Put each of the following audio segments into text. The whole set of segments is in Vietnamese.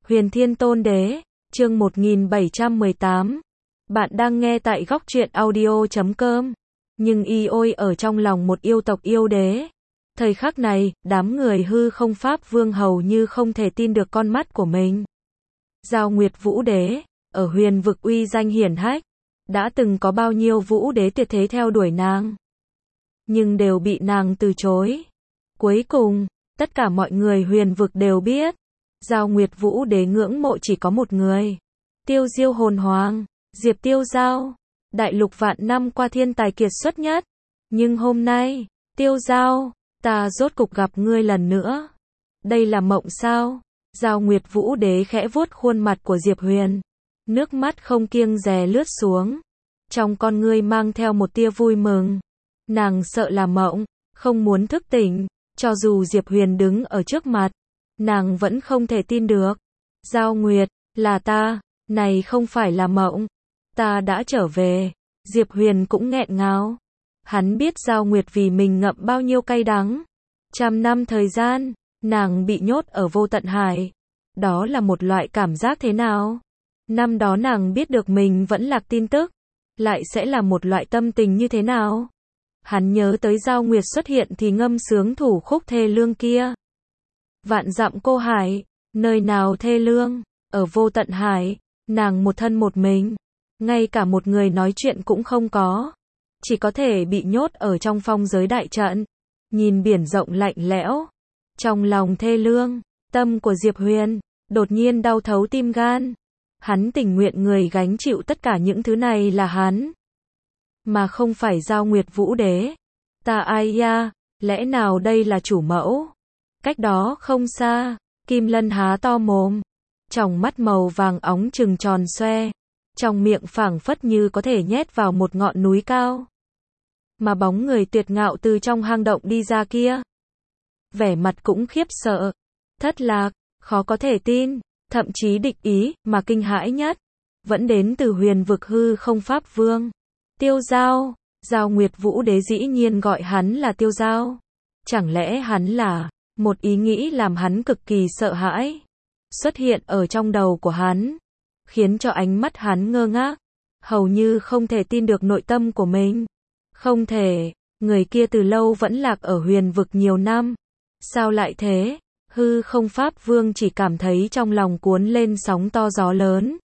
Huyền Thiên Tôn Đế, chương 1718. Bạn đang nghe tại góc truyện audio.com. Nhưng y ôi ở trong lòng một yêu tộc yêu đế. Thời khắc này, đám người hư không pháp vương hầu như không thể tin được con mắt của mình. Giao Nguyệt Vũ Đế, ở huyền vực uy danh hiển hách, đã từng có bao nhiêu vũ đế tuyệt thế theo đuổi nàng. Nhưng đều bị nàng từ chối. Cuối cùng, tất cả mọi người huyền vực đều biết. Giao Nguyệt Vũ Đế ngưỡng mộ chỉ có một người. Tiêu Diêu Hồn Hoàng, Diệp Tiêu Giao. Đại lục vạn năm qua thiên tài kiệt xuất nhất. Nhưng hôm nay, Tiêu Giao, ta rốt cục gặp ngươi lần nữa. Đây là mộng sao? Giao Nguyệt Vũ Đế khẽ vuốt khuôn mặt của Diệp Huyền. Nước mắt không kiêng dè lướt xuống. Trong con ngươi mang theo một tia vui mừng. Nàng sợ là mộng, không muốn thức tỉnh. Cho dù Diệp Huyền đứng ở trước mặt, nàng vẫn không thể tin được. Giao Nguyệt, là ta, này không phải là mộng. Ta đã trở về. Diệp Huyền cũng nghẹn ngào. Hắn biết Giao Nguyệt vì mình ngậm bao nhiêu cay đắng. 100 năm thời gian, nàng bị nhốt ở vô tận hải. Đó là một loại cảm giác thế nào? Năm đó nàng biết được mình vẫn lạc tin tức, lại sẽ là một loại tâm tình như thế nào? Hắn nhớ tới Giao Nguyệt xuất hiện thì ngâm sướng thủ khúc thê lương kia. Vạn dặm cô hải, nơi nào thê lương, ở vô tận hải, nàng một thân một mình, ngay cả một người nói chuyện cũng không có, chỉ có thể bị nhốt ở trong phong giới đại trận, nhìn biển rộng lạnh lẽo, trong lòng thê lương, tâm của Diệp Huyền, đột nhiên đau thấu tim gan, hắn tình nguyện người gánh chịu tất cả những thứ này là hắn, mà không phải Giao Nguyệt Vũ Đế. Ta ai ya, lẽ nào đây là chủ mẫu? Cách đó không xa, Kim Lân há to mồm, tròng mắt màu vàng óng trừng tròn xoe, trong miệng phảng phất như có thể nhét vào một ngọn núi cao. Mà bóng người tuyệt ngạo từ trong hang động đi ra kia, vẻ mặt cũng khiếp sợ, thất lạc, khó có thể tin, thậm chí địch ý, mà kinh hãi nhất, vẫn đến từ huyền vực hư không pháp vương. Tiêu Giao, Giao Nguyệt Vũ Đế dĩ nhiên gọi hắn là Tiêu Giao. Chẳng lẽ hắn là... Một ý nghĩ làm hắn cực kỳ sợ hãi, xuất hiện ở trong đầu của hắn, khiến cho ánh mắt hắn ngơ ngác, hầu như không thể tin được nội tâm của mình. Không thể, người kia từ lâu vẫn lạc ở huyền vực nhiều năm. Sao lại thế? Hư không pháp vương chỉ cảm thấy trong lòng cuốn lên sóng to gió lớn.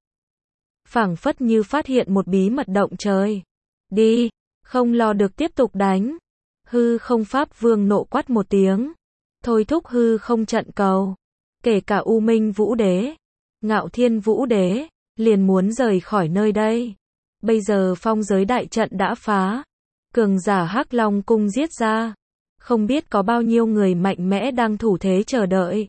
Phảng phất như phát hiện một bí mật động trời. Đi, không lo được tiếp tục đánh. Hư không pháp vương nộ quát một tiếng. Thôi thúc hư không trận cầu, kể cả U Minh Vũ Đế, Ngạo Thiên Vũ Đế, liền muốn rời khỏi nơi đây. Bây giờ phong giới đại trận đã phá, cường giả Hắc Long cung giết ra, không biết có bao nhiêu người mạnh mẽ đang thủ thế chờ đợi.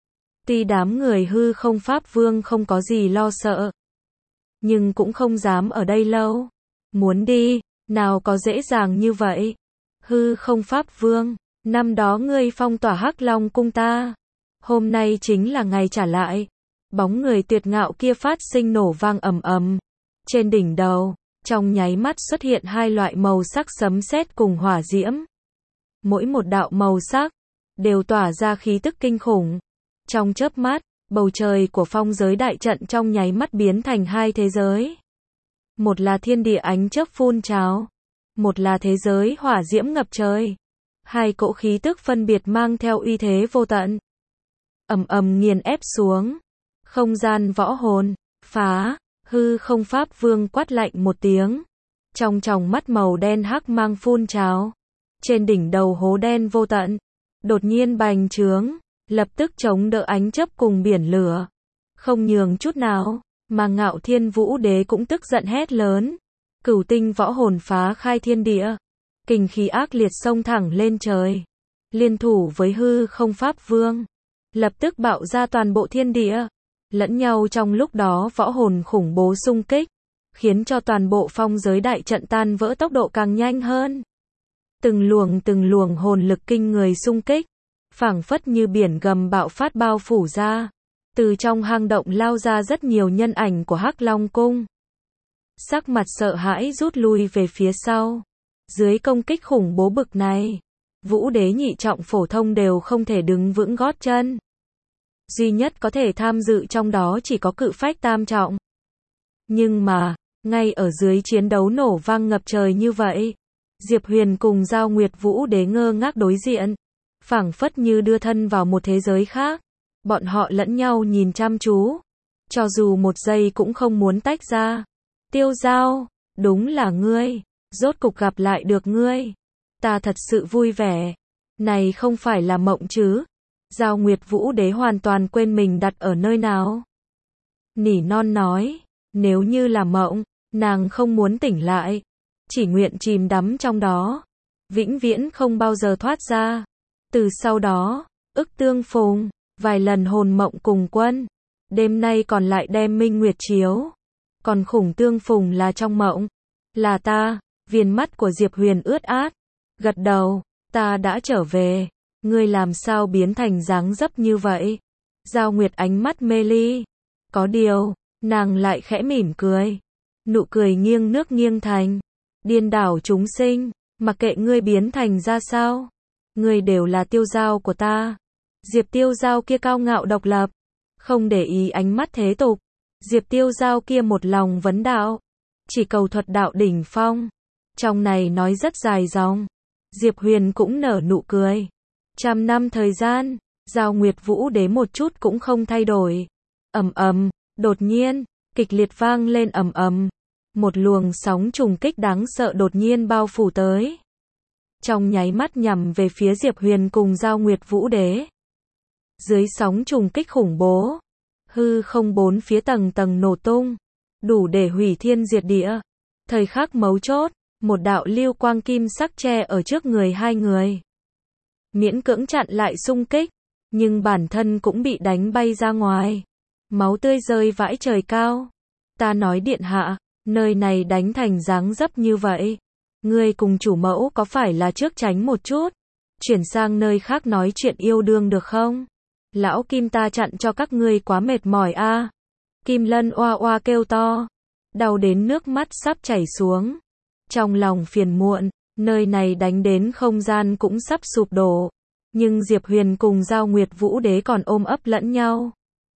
Tuy đám người hư không pháp vương không có gì lo sợ, nhưng cũng không dám ở đây lâu. Muốn đi, nào có dễ dàng như vậy. Hư không pháp vương, năm đó ngươi phong tỏa Hắc Long cung ta, hôm nay chính là ngày trả lại. Bóng người tuyệt ngạo kia phát sinh nổ vang ầm ầm. Trên đỉnh đầu, trong nháy mắt xuất hiện hai loại màu sắc sấm sét cùng hỏa diễm. Mỗi một đạo màu sắc đều tỏa ra khí tức kinh khủng. Trong chớp mắt, bầu trời của phong giới đại trận trong nháy mắt biến thành hai thế giới. Một là thiên địa ánh chớp phun trào, một là thế giới hỏa diễm ngập trời. Hai cỗ khí tức phân biệt mang theo uy thế vô tận. Ầm ầm nghiền ép xuống. Không gian võ hồn, phá, hư không pháp vương quát lạnh một tiếng. Trong tròng mắt màu đen hắc mang phun trào. Trên đỉnh đầu hố đen vô tận. Đột nhiên bành trướng, lập tức chống đỡ ánh chớp cùng biển lửa. Không nhường chút nào, mà Ngạo Thiên Vũ Đế cũng tức giận hét lớn. Cửu tinh võ hồn phá khai thiên địa. Kình khí ác liệt xông thẳng lên trời, liên thủ với hư không pháp vương, lập tức bạo ra toàn bộ thiên địa, lẫn nhau trong lúc đó võ hồn khủng bố xung kích, khiến cho toàn bộ phong giới đại trận tan vỡ tốc độ càng nhanh hơn. Từng luồng hồn lực kinh người xung kích, phảng phất như biển gầm bạo phát bao phủ ra, từ trong hang động lao ra rất nhiều nhân ảnh của Hắc Long cung. Sắc mặt sợ hãi rút lui về phía sau. Dưới công kích khủng bố bực này, Vũ Đế nhị trọng phổ thông đều không thể đứng vững gót chân. duy nhất có thể tham dự trong đó chỉ có cự phách tam trọng. Nhưng mà, ngay ở dưới chiến đấu nổ vang ngập trời như vậy, Diệp Huyền cùng Giao Nguyệt Vũ Đế ngơ ngác đối diện, phảng phất như đưa thân vào một thế giới khác. Bọn họ lẫn nhau nhìn chăm chú, cho dù một giây cũng không muốn tách ra. Tiêu Giao, đúng là ngươi, rốt cục gặp lại được ngươi. Ta thật sự vui vẻ. Này không phải là mộng chứ? Giao Nguyệt Vũ Đế hoàn toàn quên mình đặt ở nơi nào. Nỉ non nói, nếu như là mộng, nàng không muốn tỉnh lại, chỉ nguyện chìm đắm trong đó, vĩnh viễn không bao giờ thoát ra. Từ sau đó, ức tương phùng, vài lần hồn mộng cùng quân, đêm nay còn lại đem minh nguyệt chiếu. Còn khủng tương phùng là trong mộng, là ta. Viền mắt của Diệp Huyền ướt át, gật đầu, ta đã trở về, ngươi làm sao biến thành dáng dấp như vậy? Giao Nguyệt ánh mắt mê ly, có điều, nàng lại khẽ mỉm cười, nụ cười nghiêng nước nghiêng thành, điên đảo chúng sinh, mặc kệ ngươi biến thành ra sao, ngươi đều là Tiêu Giao của ta. Diệp Tiêu Giao kia cao ngạo độc lập, không để ý ánh mắt thế tục. Diệp Tiêu Giao kia một lòng vấn đạo, chỉ cầu thuật đạo đỉnh phong. Trong này nói rất dài dòng. Diệp Huyền cũng nở nụ cười. 100 năm thời gian, Giao Nguyệt Vũ Đế một chút cũng không thay đổi. Ầm ầm, đột nhiên, kịch liệt vang lên ầm ầm. Một luồng sóng trùng kích đáng sợ đột nhiên bao phủ tới. Trong nháy mắt nhằm về phía Diệp Huyền cùng Giao Nguyệt Vũ Đế. Dưới sóng trùng kích khủng bố, hư không bốn phía tầng tầng nổ tung, đủ để hủy thiên diệt địa. Thời khắc mấu chốt, một đạo lưu quang kim sắc che ở trước người hai người, miễn cưỡng chặn lại xung kích, nhưng bản thân cũng bị đánh bay ra ngoài, máu tươi rơi vãi trời cao. Ta nói điện hạ, nơi này đánh thành dáng dấp như vậy, ngươi cùng chủ mẫu có phải là trước tránh một chút, chuyển sang nơi khác nói chuyện yêu đương được không? Lão Kim ta chặn cho các ngươi quá mệt mỏi a. Kim Lân oa oa kêu to, đau đến nước mắt sắp chảy xuống. Trong lòng phiền muộn, nơi này đánh đến không gian cũng sắp sụp đổ. Nhưng Diệp Huyền cùng Giao Nguyệt Vũ Đế còn ôm ấp lẫn nhau.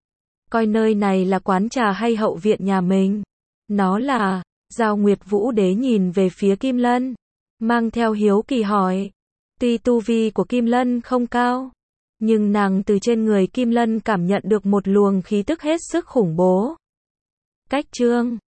Coi nơi này là quán trà hay hậu viện nhà mình. Nó là, Giao Nguyệt Vũ Đế nhìn về phía Kim Lân, mang theo hiếu kỳ hỏi. Tuy tu vi của Kim Lân không cao, nhưng nàng từ trên người Kim Lân cảm nhận được một luồng khí tức hết sức khủng bố. Cách chương